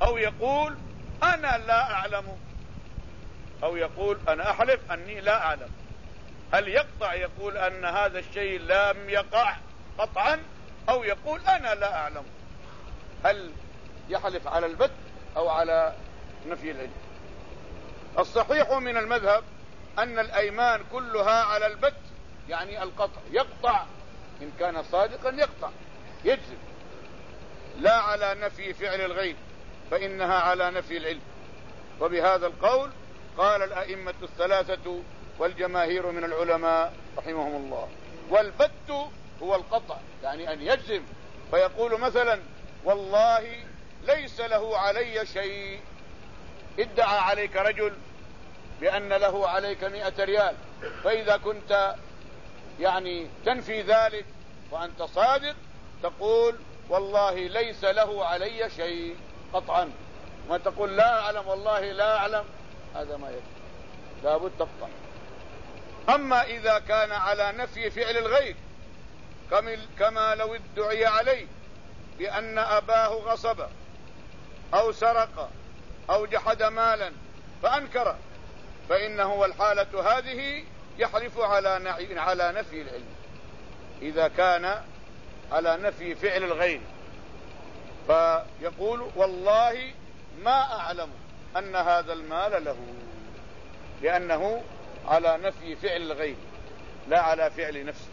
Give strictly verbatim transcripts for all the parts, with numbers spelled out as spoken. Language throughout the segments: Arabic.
أو يقول أنا لا أعلم، أو يقول أنا أحلف أني لا أعلم. هل يقطع يقول أن هذا الشيء لم يقع قطعا، أو يقول أنا لا أعلم؟ هل يحلف على البت أو على نفي العلم؟ الصحيح من المذهب أن الأيمان كلها على البت، يعني القطع، يقطع إن كان صادقا يقطع يجزم، لا على نفي فعل الغير، فإنها على نفي العلم. وبهذا القول قال الأئمة الثلاثة والجماهير من العلماء رحمهم الله. والبت هو القطع، يعني أن يجزم فيقول مثلا والله ليس له علي شيء. ادعى عليك رجل بأن له عليك مئة ريال، فإذا كنت يعني تنفي ذلك وأنت صادق تقول والله ليس له علي شيء قطعا، ما تقول لا أعلم والله لا أعلم، هذا ما يكفي، لابد تقطع. أما إذا كان على نفي فعل الغير كما لو ادعي عليه بأن أباه غصب أو سرق أو جحد مالا فأنكر، فإنه والحالة هذه يحلف على على نفي العلم إذا كان على نفي فعل الغير، فيقول والله ما أعلم أن هذا المال له، لأنه على نفي فعل الغير لا على فعل نفسه.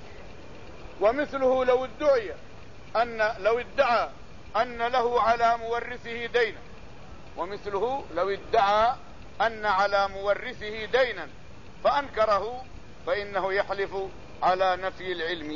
ومثله لو ادعي أن لو ادعى أن له على مورثه دينا، ومثله لو ادعى أن على مورثه دينا فأنكره، فإنه يحلف على نفي العلم.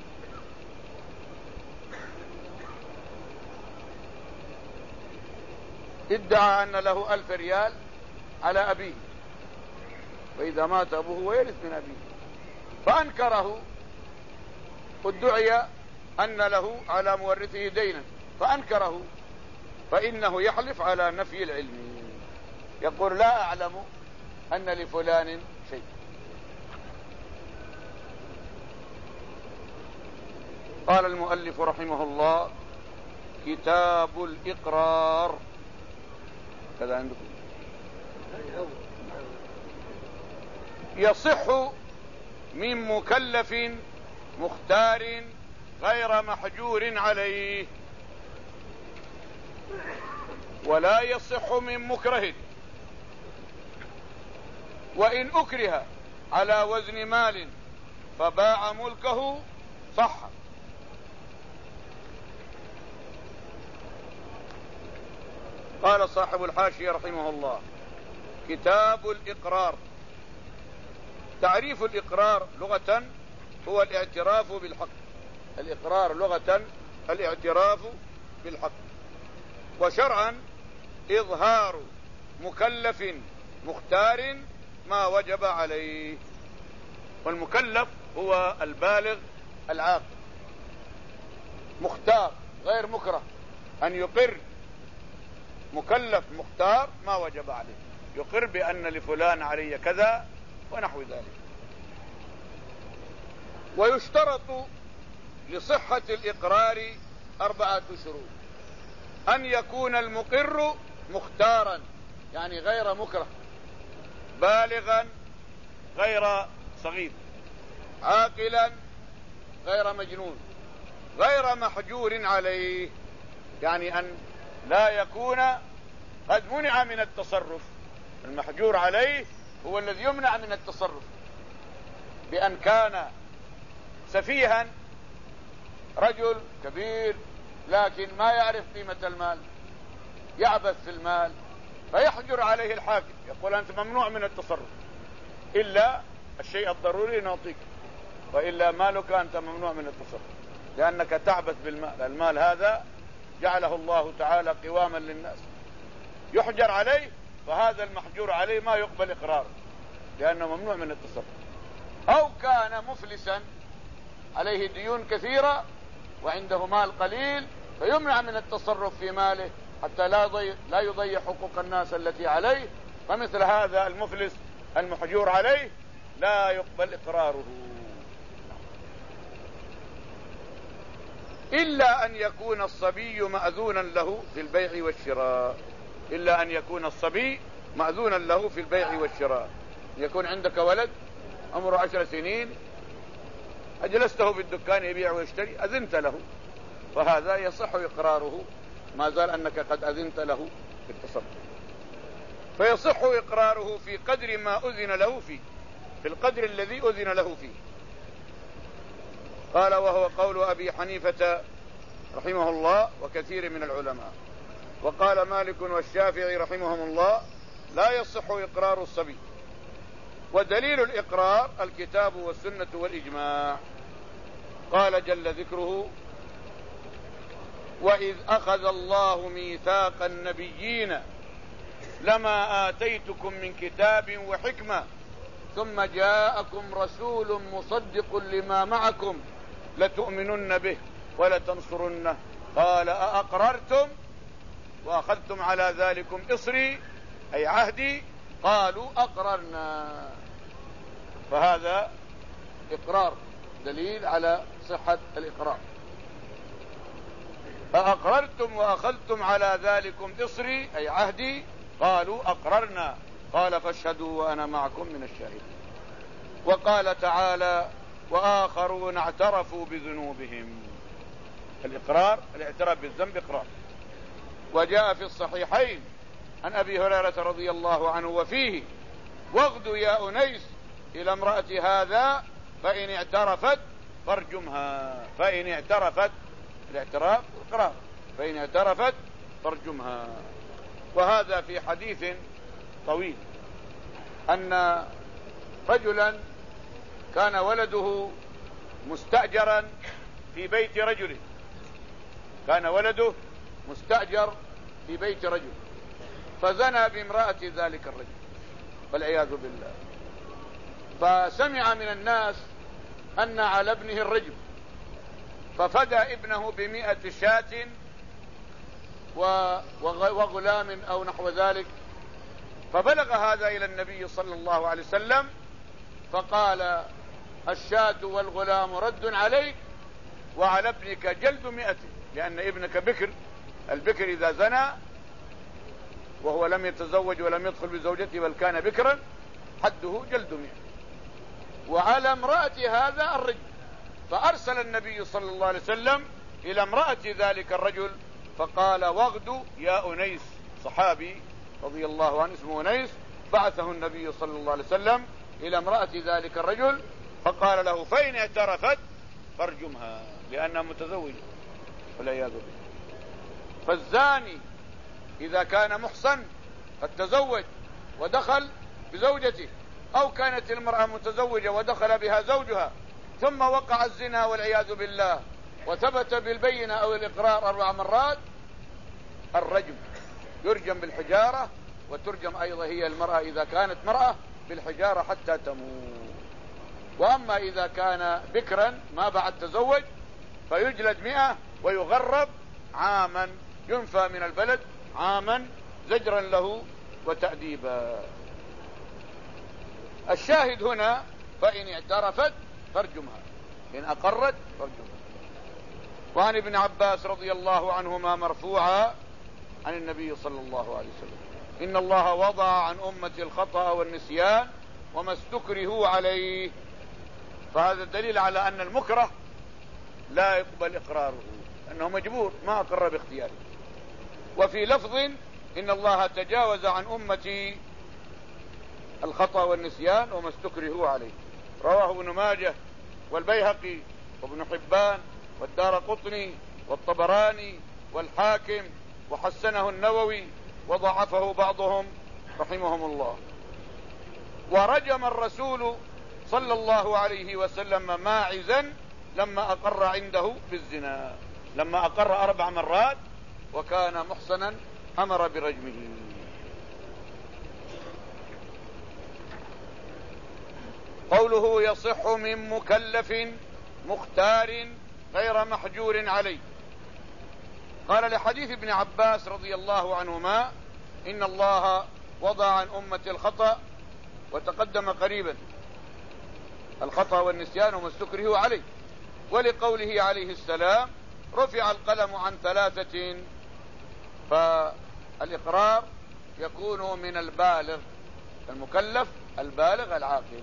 ادعى أن له ألف ريال على أبيه، فإذا مات أبوه ويرث من أبيه، فأنكره، ادعي أن له على مورثه دينا فأنكره، فإنه يحلف على نفي العلم، يقول لا أعلم أن لفلان شيء. قال المؤلف رحمه الله كتاب الإقرار. كذا عندكم يصح من مكلف مختار غير محجور عليه، ولا يصح من مكره، وإن أكره على وزن مال فباع ملكه صح. قال صاحب الحاشية رحمه الله كتاب الإقرار. تعريف الإقرار لغة هو الاعتراف بالحق، الإقرار لغة الاعتراف بالحق، وشرعا إظهار مكلف مختار ما وجب عليه. والمكلف هو البالغ العاقل، مختار غير مكره، أن يقر مكلف مختار ما وجب عليه، يقر بأن لفلان علي كذا ونحو ذلك. ويشترط لصحة الإقرار أربعة شروط: أن يكون المقر مختارا يعني غير مكره، بالغا غير صغير، عاقلا غير مجنون، غير محجور عليه، يعني أن لا يكون قد منع من التصرف. المحجور عليه هو الذي يمنع من التصرف، بأن كان سفيها، رجل كبير لكن ما يعرف قيمة المال، يعبث في المال، فيحجر عليه الحاكم، يقول أنت ممنوع من التصرف إلا الشيء الضروري نعطيك، وإلا مالك أنت ممنوع من التصرف لأنك تعبث بالمال. المال هذا جعله الله تعالى قواما للناس، يحجر عليه، فهذا المحجور عليه ما يقبل إقراره لأنه ممنوع من التصرف. أو كان مفلسا عليه ديون كثيرة وعنده مال قليل، فيمنع من التصرف في ماله حتى لا يضيع, لا يضيع حقوق الناس التي عليه، فمثل هذا المفلس المحجور عليه لا يقبل إقراره. إلا أن يكون الصبي مأذونا له في البيع والشراء. إلا أن يكون الصبي مأذونا له في البيع والشراء. يكون عندك ولد عمره عشر سنين، أجلسته في الدكان يبيع ويشتري، أذنت له، فهذا يصح إقراره ما زال أنك قد أذنت له في التصرف، فيصح إقراره في قدر ما أذن له فيه، في القدر الذي أذن له فيه. قال وهو قول أبي حنيفة رحمه الله وكثير من العلماء. وقال مالك والشافعي رحمهم الله لا يصح إقرار الصبي، ودليل الإقرار الكتاب والسنة والإجماع. قال جل ذكره وإذ أخذ الله ميثاق النبيين لما آتيتكم من كتاب وحكمة ثم جاءكم رسول مصدق لما معكم لتؤمنن به ولتنصرنه قال أأقررتم وأخذتم على ذلكم إصري أي عهدي قالوا أقررنا. فهذا إقرار، دليل على صحة الإقرار. أأقررتم وأخذتم على ذلكم إصري أي عهدي قالوا أقررنا قال فاشهدوا وأنا معكم من الشاهدين. وقال تعالى وآخرون اعترفوا بذنوبهم. الإقرار الاعتراف بالذنب إقرار. وجاء في الصحيحين عن أبي هريرة رضي الله عنه وفيه واغدوا يا أنيس إلى امرأة هذا فإن اعترفت فارجمها. فإن اعترفت، الاعتراف إقرار، فإن اعترفت فارجمها. وهذا في حديث طويل أن رجلا كان ولده مستأجرا في بيت رجل، كان ولده مستأجر في بيت رجل فزنى بامرأة ذلك الرجل والعياذ بالله. فسمع من الناس أن على ابنه الرجم ففدى ابنه بمئة شاة وغلام أو نحو ذلك. فبلغ هذا إلى النبي صلى الله عليه وسلم فقال الشاة والغلام رد عليك وعلى ابنك جلد مئة، لأن ابنك بكر، البكر إذا زنى وهو لم يتزوج ولم يدخل بزوجته بل كان بكرا حده جلد مئة، وعلى امرأة هذا الرجل. فأرسل النبي صلى الله عليه وسلم إلى امرأة ذلك الرجل فقال واغدوا يا أنيس، صحابي رضي الله عنه اسمه أنيس، بعثه النبي صلى الله عليه وسلم إلى امرأة ذلك الرجل فقال له فإن اعترفت فارجمها لأنها متزوجة والعياذ بالله. فالزاني إذا كان محصن قد تزوج ودخل بزوجته، أو كانت المرأة متزوجة ودخل بها زوجها ثم وقع الزنا والعياذ بالله وثبت بالبينة أو الإقرار أربع مرات، الرجم يرجم بالحجارة، وترجم أيضا هي المرأة إذا كانت مرأة بالحجارة حتى تموت. وأما إذا كان بكرا ما بعد تزوج فيجلد مئة ويغرب عاما، ينفى من البلد عاما زجرا له وتأديبا. الشاهد هنا فإن اعترفت فارجمها، إن أقرت فارجمها. وعن ابن عباس رضي الله عنهما مرفوعا عن النبي صلى الله عليه وسلم إن الله وضع عن أمتي الخطأ والنسيان وما استكرهوا عليه. فهذا الدليل على أن المكره لا يقبل إقراره، أنه مجبور ما أقر باختياره. وفي لفظ إن الله تجاوز عن أمتي الخطأ والنسيان وما استكرهوا عليه. رواه ابن ماجه والبيهقي وابن حبان والدارقطني والطبراني والحاكم، وحسنه النووي وضعفه بعضهم رحمهم الله. ورجم الرسول صلى الله عليه وسلم ماعزا لما أقر عنده بالزنا، لما أقر أربع مرات وكان محصنا أمر برجمه. قوله يصح من مكلف مختار غير محجور عليه. قال لحديث ابن عباس رضي الله عنهما إن الله وضع عن أمة الخطأ، وتقدم قريبا الخطأ والنسيان وما استكرهوا عليه. ولقوله عليه السلام رفع القلم عن ثلاثة، فالإقرار يكون من البالغ المكلف البالغ العاقل.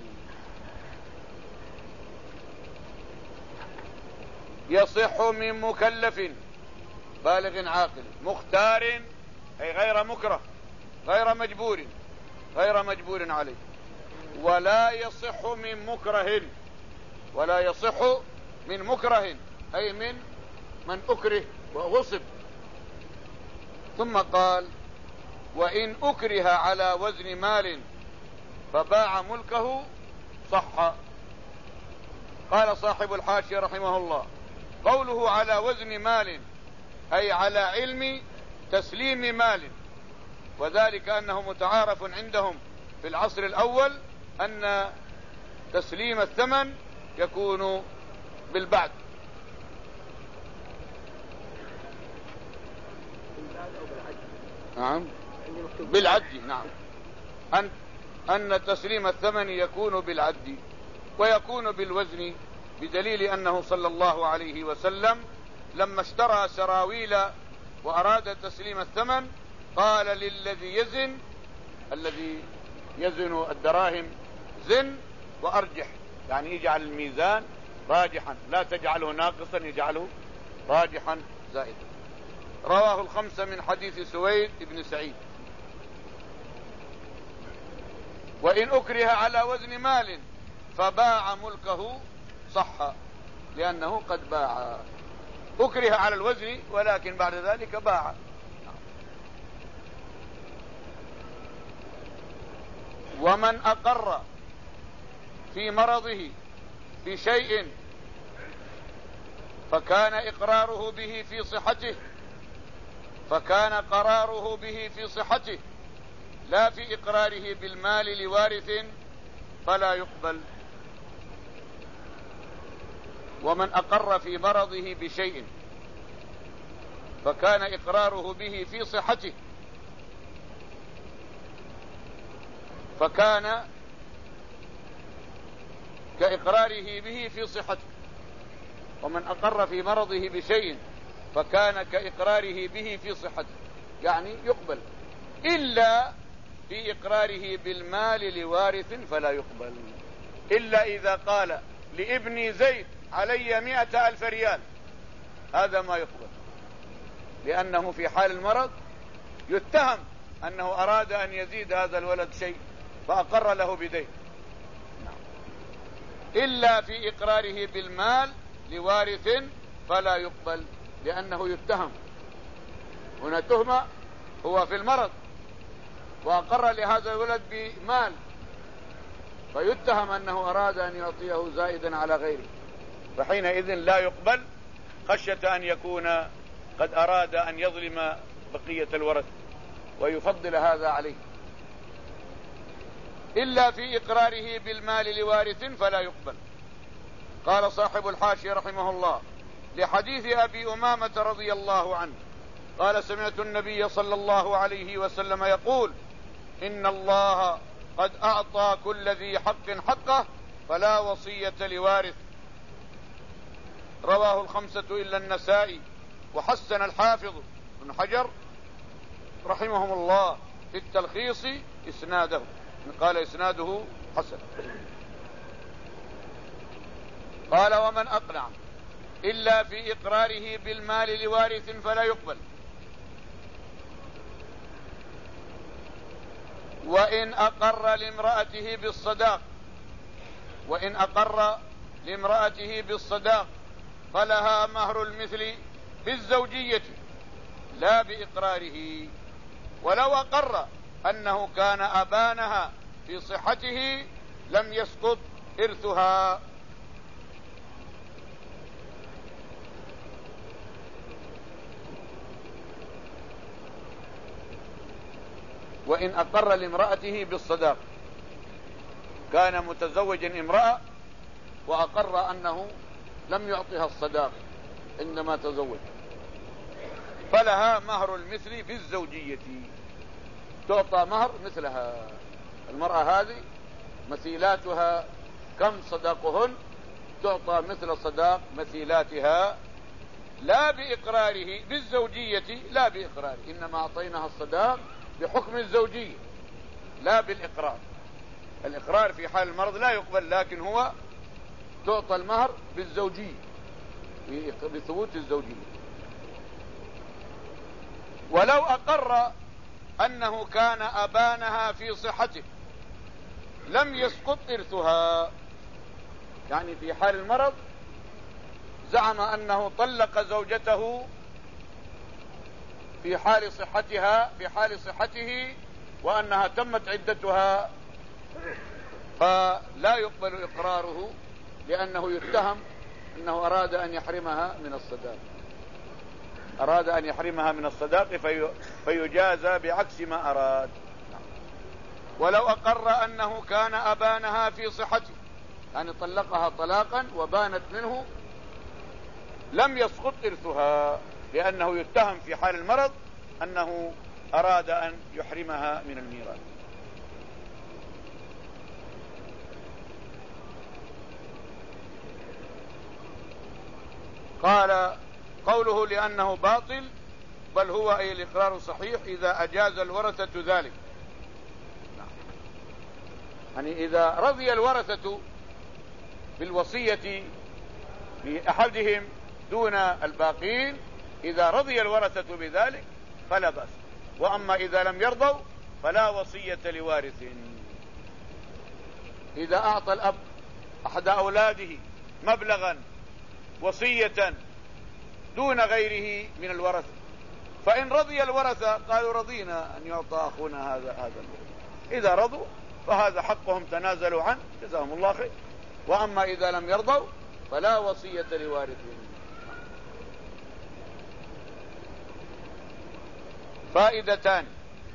يصح من مكلف بالغ عاقل مختار، أي غير مكره غير مجبور غير مجبور عليه. ولا يصح من مكره، ولا يصح من مكره أي من من أكره وغصب. ثم قال: وإن أكره على وزن مال فباع ملكه صح. قال صاحب الحاشية رحمه الله: قوله على وزن مال أي على علم تسليم مال، وذلك أنه متعارف عندهم في العصر الأول أن تسليم الثمن يكون بالبعد. نعم بالعد. نعم أن أن تسليم الثمن يكون بالعد ويكون بالوزن، بدليل أنه صلى الله عليه وسلم لما اشترى سراويل وأراد تسليم الثمن قال للذي يزن، الذي يزن الدراهم: زن وأرجح، يعني يجعل الميزان راجحا، لا تجعله ناقصا، يجعله راجحا زائدا. رواه الخمسة من حديث سويد بن سعيد. وإن أكره على وزن مال فباع ملكه صح، لأنه قد باع. أكره على الوزن ولكن بعد ذلك باع. ومن أقر في مرضه بشيء فكان إقراره به في صحته فكان قراره به في صحته لا في إقراره بالمال لوارث فلا يقبل. ومن أقر في مرضه بشيء فكان إقراره به في صحته فكان كإقراره به في صحته ومن أقر في مرضه بشيء فكان كإقراره به في صحته، يعني يقبل، إلا في إقراره بالمال لوارث فلا يقبل. إلا إذا قال لابن زيد علي مئة ألف ريال، هذا ما يقبل، لأنه في حال المرض يتهم أنه أراد أن يزيد هذا الولد شيء فأقر له بدين. إلا في إقراره بالمال لوارث فلا يقبل، لأنه يتهم، هنا تهمة، هو في المرض وأقر لهذا الولد بمال فيتهم أنه أراد أن يعطيه زائدا على غيره، فحينئذ لا يقبل، خشية أن يكون قد أراد أن يظلم بقية الورث ويفضل هذا عليه. إلا في إقراره بالمال لوارث فلا يقبل. قال صاحب الحاشية رحمه الله: لحديث أبي أمامة رضي الله عنه قال: سمعت النبي صلى الله عليه وسلم يقول: إن الله قد أعطى كل ذي حق حقه فلا وصية لوارث. رواه الخمسة إلا النسائي، وحسن الحافظ بن حجر رحمهم الله في التلخيص إسناده، قال إسناده حسن. قال: ومن أقنع إلا في إقراره بالمال لوارث فلا يقبل. وإن أقر لامرأته بالصداق وإن أقر لامرأته بالصداق فلها مهر المثل بالزوجية لا بإقراره، ولو أقر أنه كان أبانها في صحته لم يسقط إرثها. وإن أقر لامرأته بالصداق، كان متزوجا امرأة وأقر أنه لم يعطها الصداق عندما تزوج، فلها مهر المثل في الزوجية، تعطى مهر مثلها. المرأة هذه مثيلاتها كم صداقهن، تعطى مثل صداق مثيلاتها لا بإقراره بالزوجية، لا بإقراره، إنما أعطيناها الصداق بحكم الزوجية لا بالإقرار. الإقرار في حال المرض لا يقبل، لكن هو تعطى المهر بالزوجية بثبوت الزوجية. ولو أقر أنه كان أبانها في صحته لم يسقط إرثها، يعني في حال المرض زعم أنه طلق زوجته في حال صحتها في حال صحته وأنها تمت عدتها، فلا يقبل إقراره لأنه يتهم أنه أراد أن يحرمها من الصداق أراد أن يحرمها من الصداق في فيجازى بعكس ما أراد. ولو أقر أنه كان أبانها في صحته، يعني طلقها طلاقا وبانت منه، لم يسقط إرثها لأنه يتهم في حال المرض أنه أراد أن يحرمها من الميراث. قال قوله لأنه باطل، بل هو أي الإقرار صحيح إذا أجاز الورثة ذلك، يعني إذا رضي الورثة بالوصية لأحدهم دون الباقين، إذا رضي الورثة بذلك فلا بأس. وأما إذا لم يرضوا فلا وصية لوارث. إذا أعطى الأب أحد أولاده مبلغا وصية دون غيره من الورثة، فإن رضي الورثة قالوا رضينا أن يعطى أخونا هذا هذا إذا رضوا فهذا حقهم، تنازلوا عنه، جزاهم الله خير. وأما إذا لم يرضوا فلا وصية لوارثهم. فائدتان: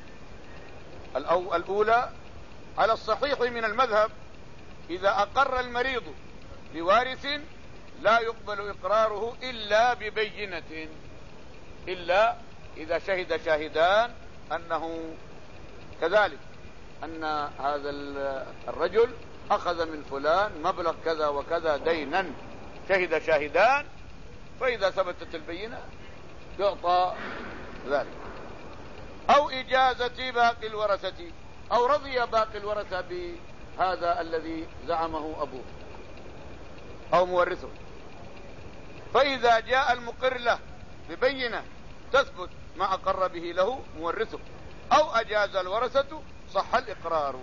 الأولى على الصحيح من المذهب إذا أقر المريض لوارث لا يقبل إقراره إلا ببينة، إلا إذا شهد شاهدان أنه كذلك، أن هذا الرجل أخذ من فلان مبلغ كذا وكذا دينا، شهد شاهدان، فإذا ثبتت البينة يعطى ذلك. أو إجازة باقي الورثة، أو رضي باقي الورثة بهذا الذي زعمه أبوه أو مورثه، فإذا جاء المقر له ببينة تثبت ما أقر به له مورثه أو أجاز الورثة صح الإقرار.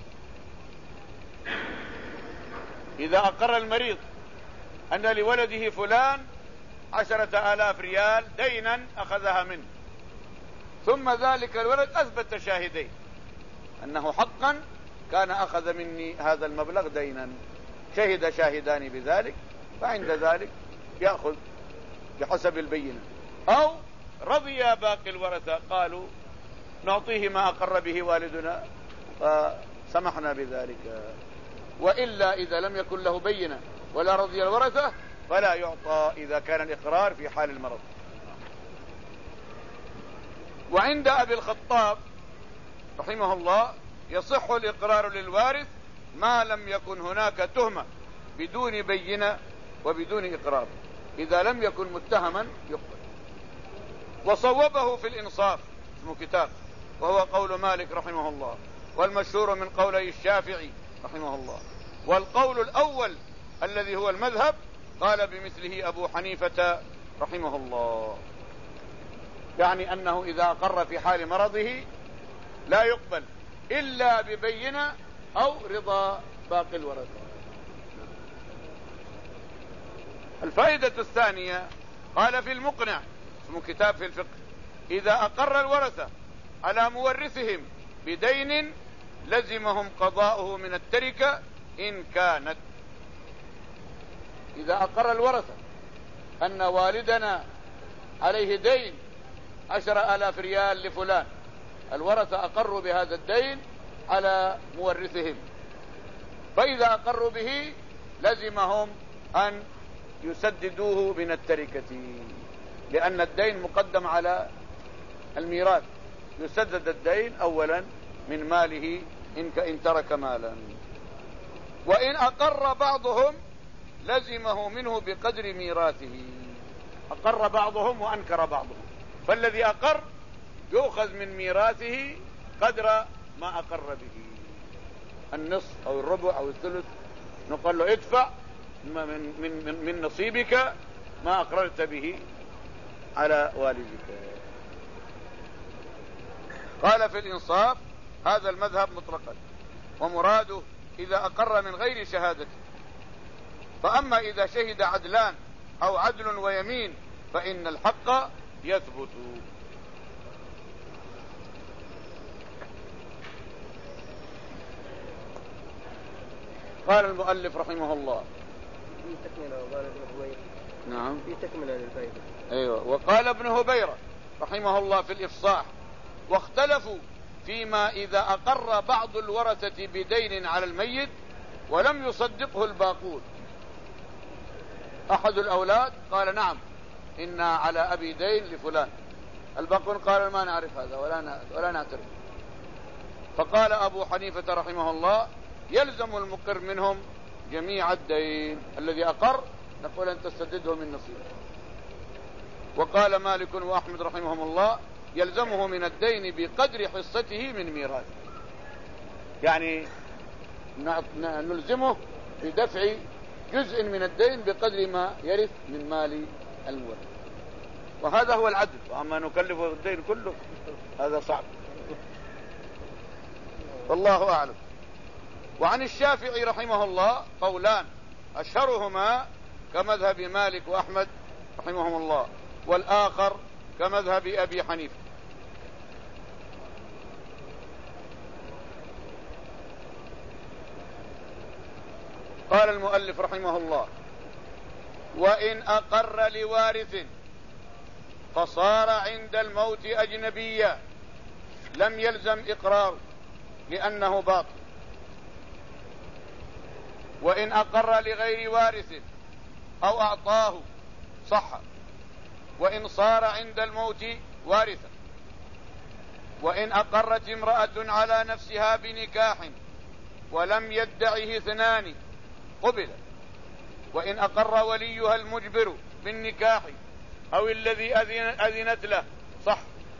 إذا أقر المريض أن لولده فلان عشرة آلاف ريال دينا أخذها منه، ثم ذلك الولد أثبت شاهدين أنه حقا كان أخذ مني هذا المبلغ دينا، شهد شاهدان بذلك، فعند ذلك يأخذ بحسب البينة. أو رضي باقي الورثة قالوا نعطيه ما أقر به والدنا فسمحنا بذلك. وإلا إذا لم يكن له بينة ولا رضي الورثة فلا يعطى إذا كان الإقرار في حال المرض. وعند أبي الخطاب رحمه الله يصح الإقرار للوارث ما لم يكن هناك تهمة بدون بينة وبدون إقرار، إذا لم يكن متهما يقبل. وصوبه في الإنصاف اسمه كتاب، وهو قول مالك رحمه الله، والمشهور من قولي الشافعي رحمه الله. والقول الأول الذي هو المذهب قال بمثله أبو حنيفة رحمه الله، يعني أنه إذا أقر في حال مرضه لا يقبل إلا ببينة أو رضا باقي الورثة. الفائدة الثانية قال في المقنع اسمه كتاب في الفقه: إذا أقر الورثة على مورثهم بدين لزمهم قضاؤه من التركة إن كانت. إذا أقر الورثة أن والدنا عليه دين عشر آلاف ريال لفلان، الورثة أقروا بهذا الدين على مورثهم، فإذا أقروا به لزمهم أن يسددوه من التركة، لأن الدين مقدم على الميراث، يسدد الدين أولا من ماله إن ترك مالا. وإن أقر بعضهم لزمه منه بقدر ميراثه، أقر بعضهم وأنكر بعضهم، فالذي أقر يؤخذ من ميراثه قدر ما أقر به، النصف أو الربع أو الثلث، نقول له ادفع من, من, من نصيبك ما أقررت به على والدك. قال في الإنصاف هذا المذهب مطلقا، ومراده إذا أقر من غير شهادته. فأما إذا شهد عدلان أو عدل ويمين فإن الحق يثبت. قال المؤلف رحمه الله في تكملة وقال ابن هبيرة. نعم في تكملة للفائدة. أيوة. وقال ابن هبيرة رحمه الله في الإفصاح: واختلفوا فيما إذا أقر بعض الورثة بدين على الميت ولم يصدقه الباقون. أحد الأولاد قال نعم إن على أبي دين لفلان، الباقون قالوا ما نعرف هذا ولا ولا نعترف. فقال أبو حنيفة رحمه الله: يلزم المقر منهم جميع الدين، الذي أقر نقول أن تسدده من نصيبه. وقال مالك وأحمد رحمهم الله: يلزمه من الدين بقدر حصته من ميراثه، يعني نلزمه بدفع جزء من الدين بقدر ما يرث من مال المورث، وهذا هو العدل. وأما نكلفه الدين كله هذا صعب، والله أعلم. وعن الشافعي رحمه الله قولان أشهرهما كمذهب مالك وأحمد رحمهم الله، والآخر كمذهب أبي حنيفة. قال المؤلف رحمه الله: وإن أقر لوارث فصار عند الموت أجنبيا لم يلزم إقراره لأنه باطل. وإن أقر لغير وارث أو أعطاه صح، وإن صار عند الموت وارثا. وإن أقرت امرأة على نفسها بنكاح ولم يدعه اثنان قبل. وإن أقر وليها المجبر بالنكاح أو الذي أذنت له صح.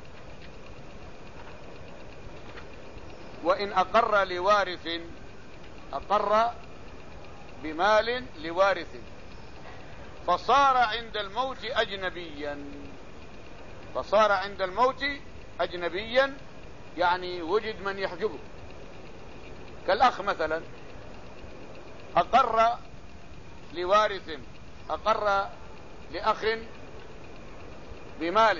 وإن أقر لوارث، أقر بمال لوارث فصار عند الموت أجنبيا، فصار عند الموت أجنبيا يعني وجد من يحجبه، كالأخ مثلا أقر لوارث، أقر لأخ بمال،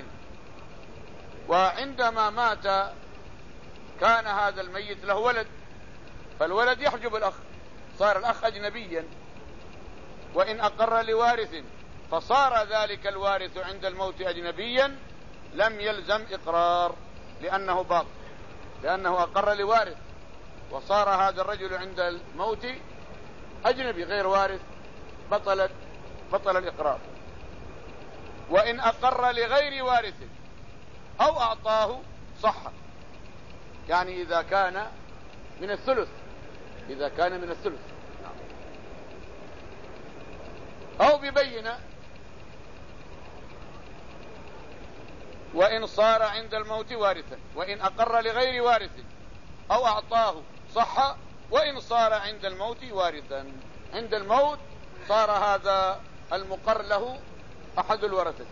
وعندما مات كان هذا الميت له ولد، فالولد يحجب الأخ، صار الأخ أجنبيا. وإن أقر لوارث فصار ذلك الوارث عند الموت أجنبيا لم يلزم إقرار لأنه باطل، لأنه أقر لوارث وصار هذا الرجل عند الموت أجنبي غير وارث، بطلت بطل الإقرار. وإن أقر لغير وارث أو أعطاه صح، يعني إذا كان من الثلث، إذا كان من الثلث أو ببينة. وإن صار عند الموت وارثا. وإن أقر لغير وارث أو أعطاه صح، وإن صار عند الموت وارثا، عند الموت صار هذا المقر له أحد الورثة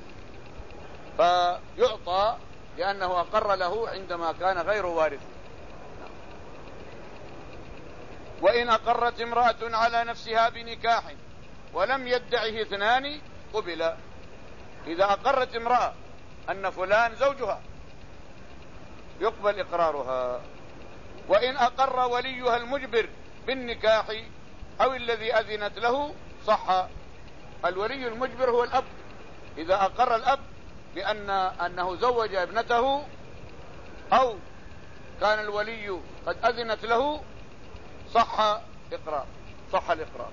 فيعطى لأنه أقر له عندما كان غير وارث. وإن أقرت امرأة على نفسها بنكاح ولم يدعه اثنان قبل. إذا أقرت امرأة أن فلان زوجها يقبل إقرارها. وإن أقر وليها المجبر بالنكاح أو الذي أذنت له صح. الولي المجبر هو الأب، إذا أقر الأب بأن أنه زوج ابنته أو كان الولي قد أذنت له صح إقرار، صح الإقرار.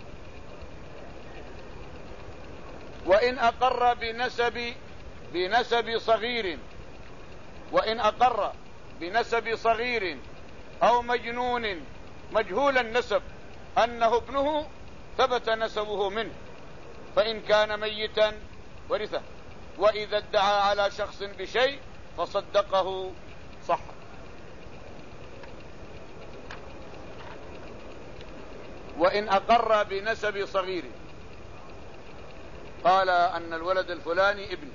وإن أقر بنسب بنسب صغير وإن أقر بنسب صغير أو مجنون مجهول النسب أنه ابنه ثبت نسبه منه، فإن كان ميتا ورثه. وإذا ادعى على شخص بشيء فصدقه صح. وإن أقر بنسب صغير، قال أن الولد الفلاني ابن،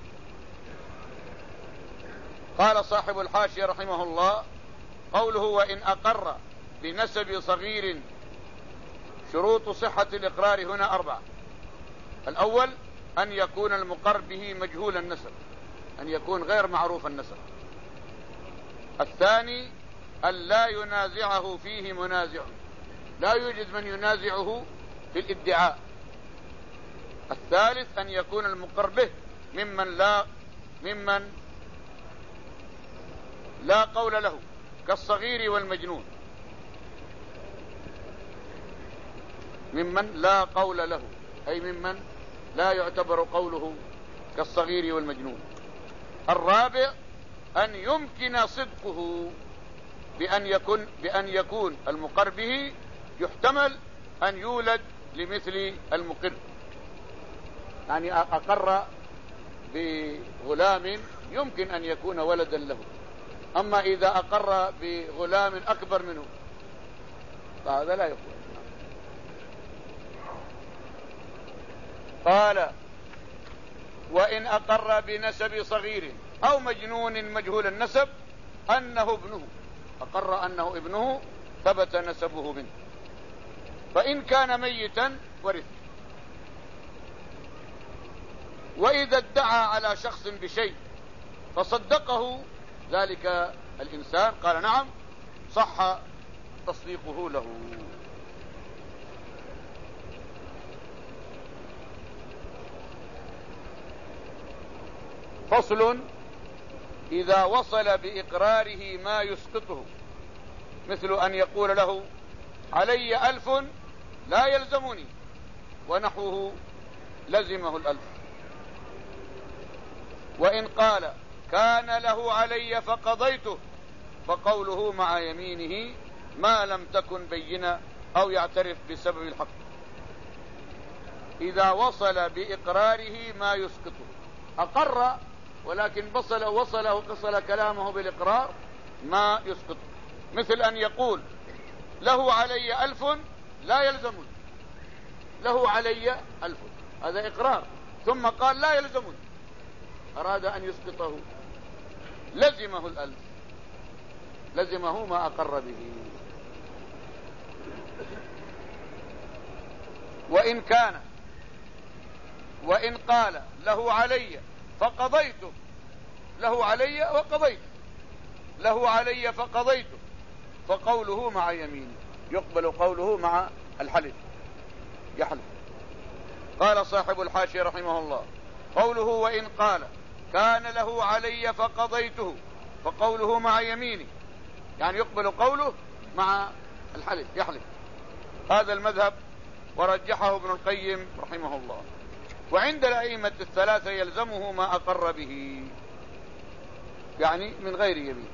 قال صاحب الحاشية رحمه الله: قوله وإن أقر بنسب صغير، شروط صحة الإقرار هنا أربعة. الأول أن يكون المقر به مجهول النسب، أن يكون غير معروف النسب. الثاني أن لا ينازعه فيه منازع، لا يوجد من ينازعه في الادعاء. الثالث أن يكون المقر به ممن لا ممن لا قول له كالصغير والمجنون، ممن لا قول له، أي ممن لا يعتبر قوله كالصغير والمجنون. الرابع أن يمكن صدقه بأن يكون بأن يكون المقر به يحتمل أن يولد لمثل المقر، يعني أقر بغلام يمكن أن يكون ولدا له، أما إذا أقر بغلام أكبر منه فهذا لا يكون. قال: وإن أقر بنسب صغير أو مجنون مجهول النسب أنه ابنه، أقر أنه ابنه ثبت نسبه منه، فإن كان ميتا ورث. وإذا ادعى على شخص بشيء فصدقه ذلك الإنسان، قال نعم، صح تصديقه له. فصل: إذا وصل بإقراره ما يسقطه، مثل أن يقول له علي ألف لا يلزمني، ونحوه لزمه الألف. وإن قال كان له علي فقضيته، فقوله مع يمينه ما لم تكن بينة أو يعترف بسبب الحق. إذا وصل بإقراره ما يسقطه، أقر ولكن وصل وصل وصل كلامه بالإقرار ما يسقطه، مثل أن يقول له علي ألف لا يلزمني، له علي ألف، هذا إقرار، ثم قال لا يلزمني، أراد أن يسقطه، لزمه الألف، لزمه ما أقر به. وإن كان وإن قال له علي فقضيته، له علي وقضيته، له علي فقضيته، فقوله مع يمينه، يقبل قوله مع الحلف، يحلف. قال صاحب الحاشية رحمه الله: قوله وإن قال كان له علي فقضيته، فقوله مع يمينه، يعني يقبل قوله مع الحلف، يحلف. هذا المذهب ورجحه ابن القيم رحمه الله. وعند الأئمة الثلاثة يلزمه ما أقر به، يعني من غير يمين،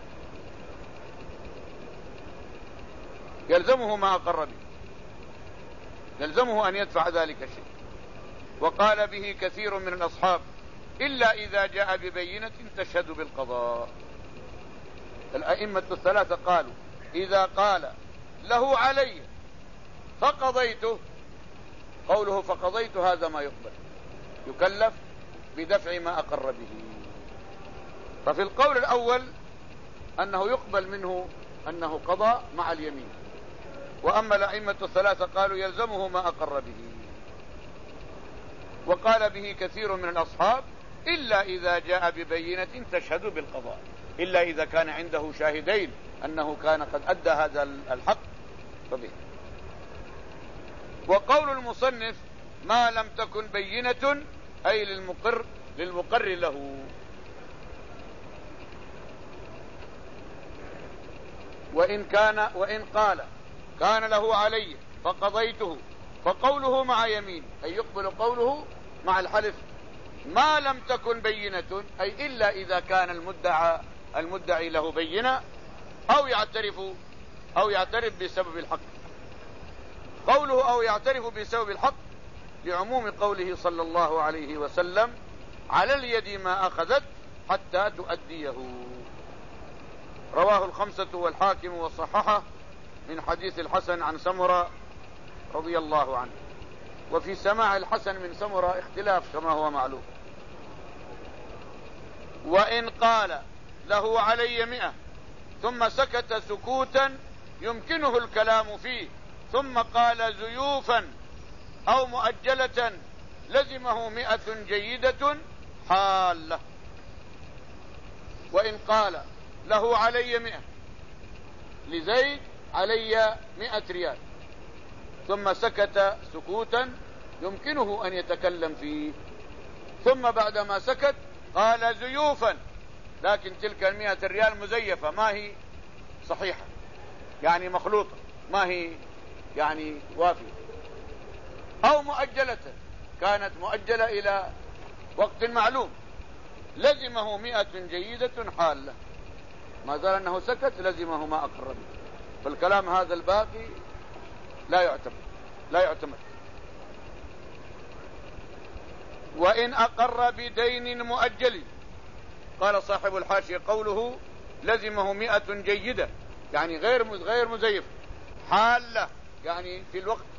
يلزمه ما أقر به، يلزمه أن يدفع ذلك الشيء. وقال به كثير من الأصحاب إلا إذا جاء ببينة تشهد بالقضاء. الأئمة الثلاثة قالوا إذا قال له علي فقضيته، قوله فقضيت هذا ما يقبل، يكلف بدفع ما أقر به. ففي القول الأول أنه يقبل منه أنه قضى مع اليمين، وأما الأئمة الثلاثة قالوا يلزمه ما أقر به. وقال به كثير من الأصحاب إلا إذا جاء ببينة تشهد بالقضاء، إلا إذا كان عنده شاهدين أنه كان قد أدى هذا الحق فبه. وقول المصنف ما لم تكن بينة أي للمقر للمقر له. وإن كان وإن قال كان له علي فقضيته، فقوله مع يمين أي يقبل قوله مع الحلف ما لم تكن بينة، أي إلا إذا كان المدعى المدعي له بينة أو يعترف أو يعترف بسبب الحق. قوله أو يعترف بسبب الحق لعموم قوله صلى الله عليه وسلم على اليد ما أخذت حتى تؤديه. رواه الخمسة والحاكم وصححه من حديث الحسن عن سمرة رضي الله عنه. وفي سماع الحسن من سمرة اختلاف كما هو معلوم. وإن قال له علي مئة ثم سكت سكوتا يمكنه الكلام فيه ثم قال زيوفا أو مؤجلة لزمه مئة جيدة حالة. وإن قال له علي مئة، لزيد علي مئة ريال، ثم سكت سكوتا يمكنه أن يتكلم فيه، ثم بعدما سكت قال زيوفا، لكن تلك المئة ريال مزيفة ما هي صحيحة، يعني مخلوطة ما هي يعني وافية، أو مؤجلة كانت مؤجلة إلى وقت معلوم لزمه مئة جيدة حالة. ما زال أنه سكت لزمه ما أقر به. فالكلام هذا الباقي لا يعتمد لا يعتمد. وإن أقر بدين مؤجل، قال صاحب الحاشية قوله لزمه مئة جيدة يعني غير غير مزيف، حالة يعني في الوقت